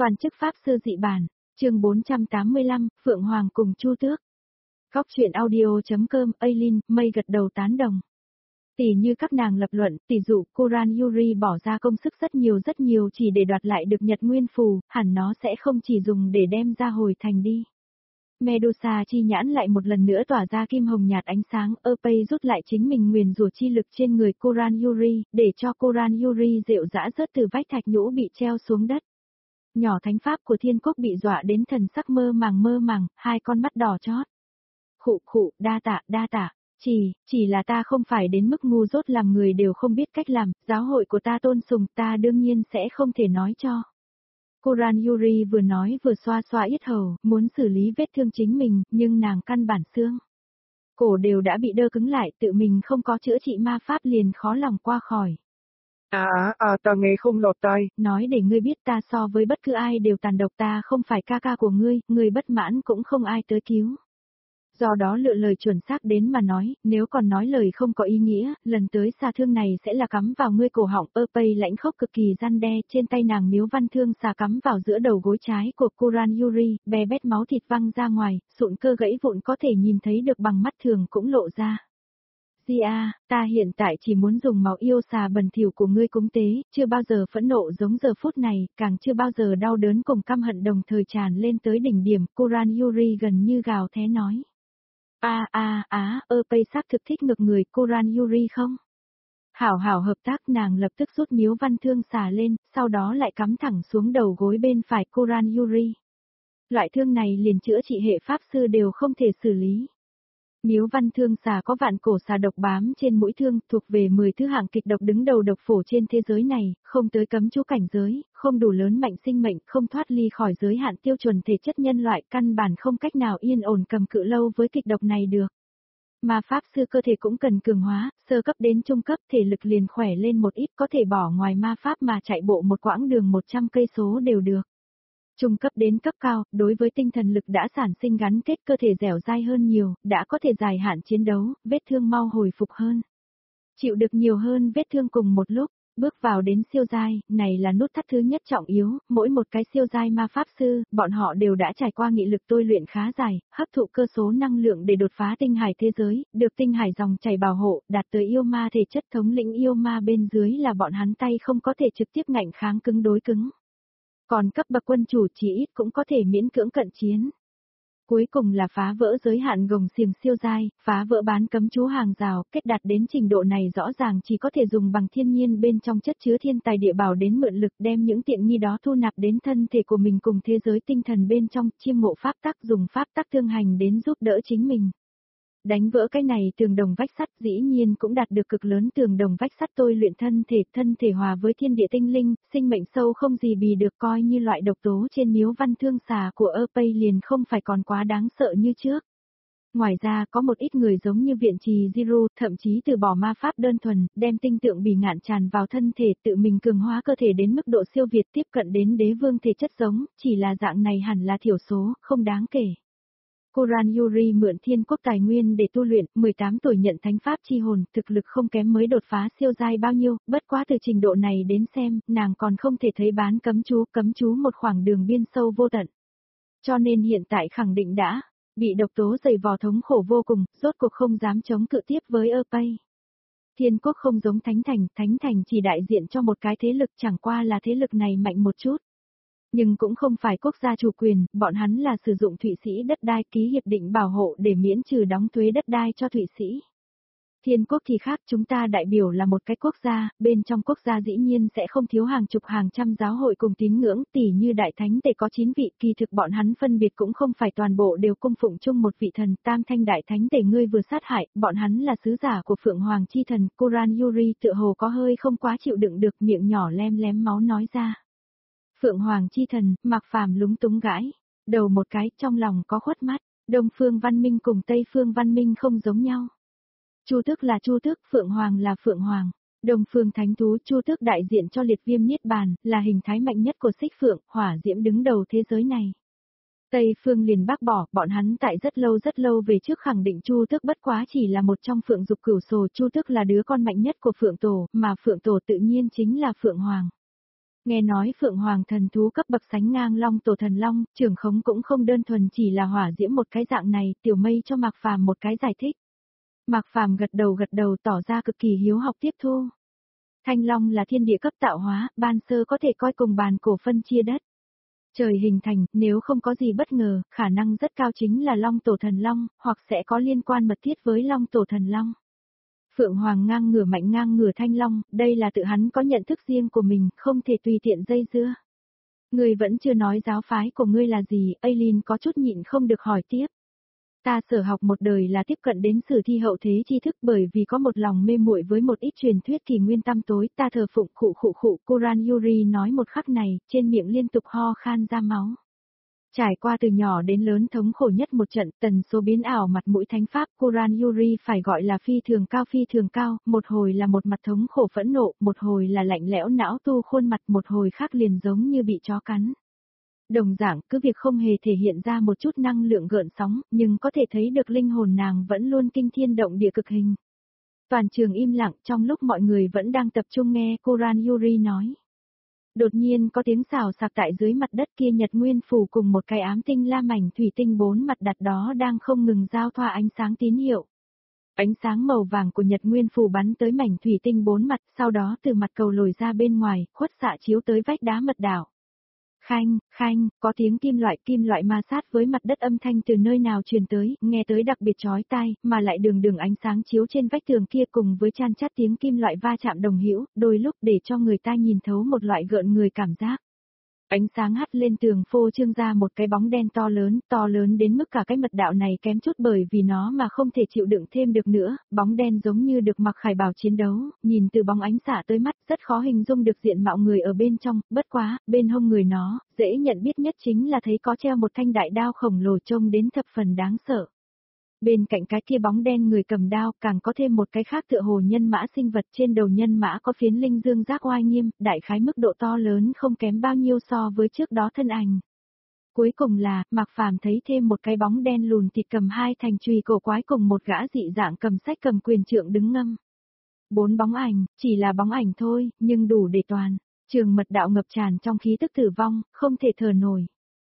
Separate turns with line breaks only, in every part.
Toàn chức Pháp Sư dị bản, chương 485, Phượng Hoàng cùng Chu Tước. Góc truyện audio.com, Aileen, mây gật đầu tán đồng. Tỷ như các nàng lập luận, tỷ dụ Kuran Yuri bỏ ra công sức rất nhiều chỉ để đoạt lại được Nhật Nguyên Phù, hẳn nó sẽ không chỉ dùng để đem ra hồi thành đi. Medusa chi nhãn lại một lần nữa tỏa ra kim hồng nhạt ánh sáng, Erpei rút lại chính mình nguyền rủa chi lực trên người Kuran Yuri, để cho Kuran Yuri rệu rã rớt từ vách thạch nhũ bị treo xuống đất. Nhỏ thánh pháp của Thiên Quốc bị dọa đến thần sắc mơ màng, hai con mắt đỏ chót. Khụ, đa tạ, chỉ là ta không phải đến mức ngu dốt làm người đều không biết cách làm, giáo hội của ta tôn sùng ta đương nhiên sẽ không thể nói cho. Kuran Yuri vừa nói vừa xoa yết hầu, muốn xử lý vết thương chính mình, nhưng nàng căn bản xương cổ đều đã bị đơ cứng lại, tự mình không có chữa trị ma pháp liền khó lòng qua khỏi.
Ta nghe không lọt tai.
Nói để ngươi biết ta so với bất cứ ai đều tàn độc, ta không phải ca ca của ngươi bất mãn cũng không ai tới cứu. Do đó lựa lời chuẩn xác đến mà nói, nếu còn nói lời không có ý nghĩa, lần tới xà thương này sẽ là cắm vào ngươi cổ họng. Erpei lãnh khốc cực kỳ gian đe, trên tay nàng miếu văn thương xà cắm vào giữa đầu gối trái của Kuran Yuri, bè bét máu thịt văng ra ngoài, sụn cơ gãy vụn có thể nhìn thấy được bằng mắt thường cũng lộ ra. Gia, ta hiện tại chỉ muốn dùng máu yêu xà bẩn thỉu của ngươi cúng tế, chưa bao giờ phẫn nộ giống giờ phút này, càng chưa bao giờ đau đớn cùng căm hận đồng thời tràn lên tới đỉnh điểm. Kuran Yuri gần như gào thé nói. Erpei xác thực thích ngược người Kuran Yuri không? Hảo hợp tác, nàng lập tức rút miếu văn thương xà lên, sau đó lại cắm thẳng xuống đầu gối bên phải Kuran Yuri. Loại thương này liền chữa trị hệ pháp sư đều không thể xử lý. Miếu văn thương xà có vạn cổ xà độc bám trên mũi thương, thuộc về 10 thứ hạng kịch độc đứng đầu độc phổ trên thế giới này, không tới cấm chú cảnh giới, không đủ lớn mạnh sinh mệnh, không thoát ly khỏi giới hạn tiêu chuẩn thể chất nhân loại, căn bản không cách nào yên ổn cầm cự lâu với kịch độc này được. Mà pháp sư cơ thể cũng cần cường hóa, sơ cấp đến trung cấp thể lực liền khỏe lên một ít, có thể bỏ ngoài ma pháp mà chạy bộ một quãng đường 100 cây số đều được. Trung cấp đến cấp cao, đối với tinh thần lực đã sản sinh gắn kết, cơ thể dẻo dai hơn nhiều, đã có thể dài hạn chiến đấu, vết thương mau hồi phục hơn. Chịu được nhiều hơn vết thương cùng một lúc, bước vào đến siêu giai, này là nút thắt thứ nhất trọng yếu, mỗi một cái siêu giai ma pháp sư, bọn họ đều đã trải qua nghị lực tôi luyện khá dài, hấp thụ cơ số năng lượng để đột phá tinh hải thế giới, được tinh hải dòng chảy bảo hộ, đạt tới yêu ma thể chất thống lĩnh yêu ma bên dưới là bọn hắn tay không có thể trực tiếp ngạnh kháng cứng đối cứng. Còn cấp bậc quân chủ chỉ ít cũng có thể miễn cưỡng cận chiến. Cuối cùng là phá vỡ giới hạn gồng xiềng siêu giai, phá vỡ bán cấm chú hàng rào, kết đạt đến trình độ này rõ ràng chỉ có thể dùng bằng thiên nhiên bên trong chất chứa thiên tài địa bảo đến mượn lực đem những tiện nghi đó thu nạp đến thân thể của mình cùng thế giới tinh thần bên trong, chiêm ngộ pháp tắc, dùng pháp tắc thương hành đến giúp đỡ chính mình. Đánh vỡ cái này tường đồng vách sắt, dĩ nhiên cũng đạt được cực lớn tường đồng vách sắt tôi luyện thân thể hòa với thiên địa tinh linh, sinh mệnh sâu không gì bì được, coi như loại độc tố trên miếu văn thương xà của Erpei liền không phải còn quá đáng sợ như trước. Ngoài ra có một ít người giống như viện trì Giru, thậm chí từ bỏ ma pháp đơn thuần, đem tinh tượng bỉ ngạn tràn vào thân thể, tự mình cường hóa cơ thể đến mức độ siêu việt, tiếp cận đến đế vương thể chất giống, chỉ là dạng này hẳn là thiểu số, không đáng kể. Kuran Yuri mượn Thiên Quốc tài nguyên để tu luyện, 18 tuổi nhận thánh pháp chi hồn, thực lực không kém mới đột phá siêu giai bao nhiêu, bất quá từ trình độ này đến xem, nàng còn không thể thấy bán cấm chú một khoảng đường biên sâu vô tận. Cho nên hiện tại khẳng định đã bị độc tố dày vò thống khổ vô cùng, rốt cuộc không dám chống cự tiếp với Erpei. Thiên Quốc không giống Thánh Thành chỉ đại diện cho một cái thế lực, chẳng qua là thế lực này mạnh một chút. Nhưng cũng không phải quốc gia chủ quyền, bọn hắn là sử dụng Thụy Sĩ đất đai, ký hiệp định bảo hộ để miễn trừ đóng thuế đất đai cho Thụy Sĩ. Thiên Quốc thì khác, chúng ta đại biểu là một cái quốc gia, bên trong quốc gia dĩ nhiên sẽ không thiếu hàng chục hàng trăm giáo hội cùng tín ngưỡng, tỉ như đại thánh tể có 9 vị, kỳ thực bọn hắn phân biệt cũng không phải toàn bộ đều cung phụng chung một vị thần. Tam thanh đại thánh tể ngươi vừa sát hại, bọn hắn là sứ giả của Phượng Hoàng chi thần. Kuran Yuri tựa hồ có hơi không quá chịu đựng được, miệng nhỏ lém máu nói ra. Phượng Hoàng chi thần, Mạc Phàm lúng túng gãi đầu một cái, trong lòng có khuất mắt. Đông phương văn minh cùng Tây phương văn minh không giống nhau. Chu Tước là Chu Tước, Phượng Hoàng là Phượng Hoàng. Đông phương thánh thú Chu Tước đại diện cho liệt viêm niết bàn, là hình thái mạnh nhất của xích phượng, hỏa diễm đứng đầu thế giới này. Tây phương liền bác bỏ, bọn hắn tại rất lâu về trước khẳng định Chu Tước bất quá chỉ là một trong phượng dục cửu sồ. Chu Tước là đứa con mạnh nhất của Phượng Tổ, mà Phượng Tổ tự nhiên chính là Phượng Hoàng. Nghe nói Phượng Hoàng thần thú cấp bậc sánh ngang Long Tổ Thần Long, trưởng khống cũng không đơn thuần chỉ là hỏa diễm một cái dạng này, Tiểu Mây cho Mạc Phàm một cái giải thích. Mạc Phàm gật đầu tỏ ra cực kỳ hiếu học tiếp thu. Thanh Long là thiên địa cấp tạo hóa, ban sơ có thể coi cùng bàn cổ phân chia đất. Trời hình thành, nếu không có gì bất ngờ, khả năng rất cao chính là Long Tổ Thần Long, hoặc sẽ có liên quan mật thiết với Long Tổ Thần Long. Phượng Hoàng ngang ngửa mạnh ngang ngửa Thanh Long, đây là tự hắn có nhận thức riêng của mình, không thể tùy tiện dây dưa. Ngươi vẫn chưa nói giáo phái của ngươi là gì, Aileen có chút nhịn không được hỏi tiếp. Ta sở học một đời là tiếp cận đến sử thi hậu thế tri thức bởi vì có một lòng mê muội với một ít truyền thuyết kỳ nguyên tăm tối, ta thờ phụng khụ, Kuran Yuri nói một khắc này, trên miệng liên tục ho khan ra máu. Trải qua từ nhỏ đến lớn thống khổ nhất một trận, tần số biến ảo mặt mũi thánh pháp, Kuran Yuri phải gọi là phi thường cao, một hồi là một mặt thống khổ phẫn nộ, một hồi là lạnh lẽo não tu khuôn mặt, một hồi khác liền giống như bị chó cắn. Đồng dạng, cứ việc không hề thể hiện ra một chút năng lượng gợn sóng, nhưng có thể thấy được linh hồn nàng vẫn luôn kinh thiên động địa cực hình. Toàn trường im lặng trong lúc mọi người vẫn đang tập trung nghe Kuran Yuri nói. Đột nhiên có tiếng xào xạc tại dưới mặt đất kia, Nhật Nguyên Phù cùng một cái ám tinh la mảnh thủy tinh 4 mặt đặt đó đang không ngừng giao thoa ánh sáng tín hiệu. Ánh sáng màu vàng của Nhật Nguyên Phù bắn tới mảnh thủy tinh 4 mặt, sau đó từ mặt cầu lồi ra bên ngoài, khuất xạ chiếu tới vách đá mật đảo. Khanh, có tiếng kim loại ma sát với mặt đất, âm thanh từ nơi nào truyền tới, nghe tới đặc biệt chói tai, mà lại đường ánh sáng chiếu trên vách tường kia cùng với chan chát tiếng kim loại va chạm đồng hữu, đôi lúc để cho người ta nhìn thấu một loại gợn người cảm giác. Ánh sáng hắt lên tường phô trương ra một cái bóng đen to lớn đến mức cả cái mật đạo này kém chút bởi vì nó mà không thể chịu đựng thêm được nữa, bóng đen giống như được mặc khải bào chiến đấu, nhìn từ bóng ánh xả tới mắt rất khó hình dung được diện mạo người ở bên trong, bất quá, bên hông người nó, dễ nhận biết nhất chính là thấy có treo một thanh đại đao khổng lồ trông đến thập phần đáng sợ. Bên cạnh cái kia bóng đen người cầm đao càng có thêm một cái khác tựa hồ nhân mã sinh vật, trên đầu nhân mã có phiến linh dương giác oai nghiêm, đại khái mức độ to lớn không kém bao nhiêu so với trước đó thân ảnh. Cuối cùng là, Mạc Phàm thấy thêm một cái bóng đen lùn thịt cầm hai thành chùy cổ quái cùng một gã dị dạng cầm sách cầm quyền trượng đứng ngâm. 4 bóng ảnh, chỉ là bóng ảnh thôi, nhưng đủ để toàn trường mật đạo ngập tràn trong khí tức tử vong, không thể thở nổi.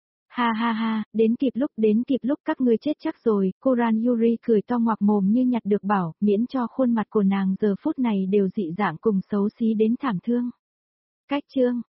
Ha, đến kịp lúc các ngươi chết chắc rồi, Kuran Yuri cười to ngoạc mồm như nhặt được bảo, miễn cho khuôn mặt của nàng giờ phút này đều dị dạng cùng xấu xí đến thảm thương. Cách chương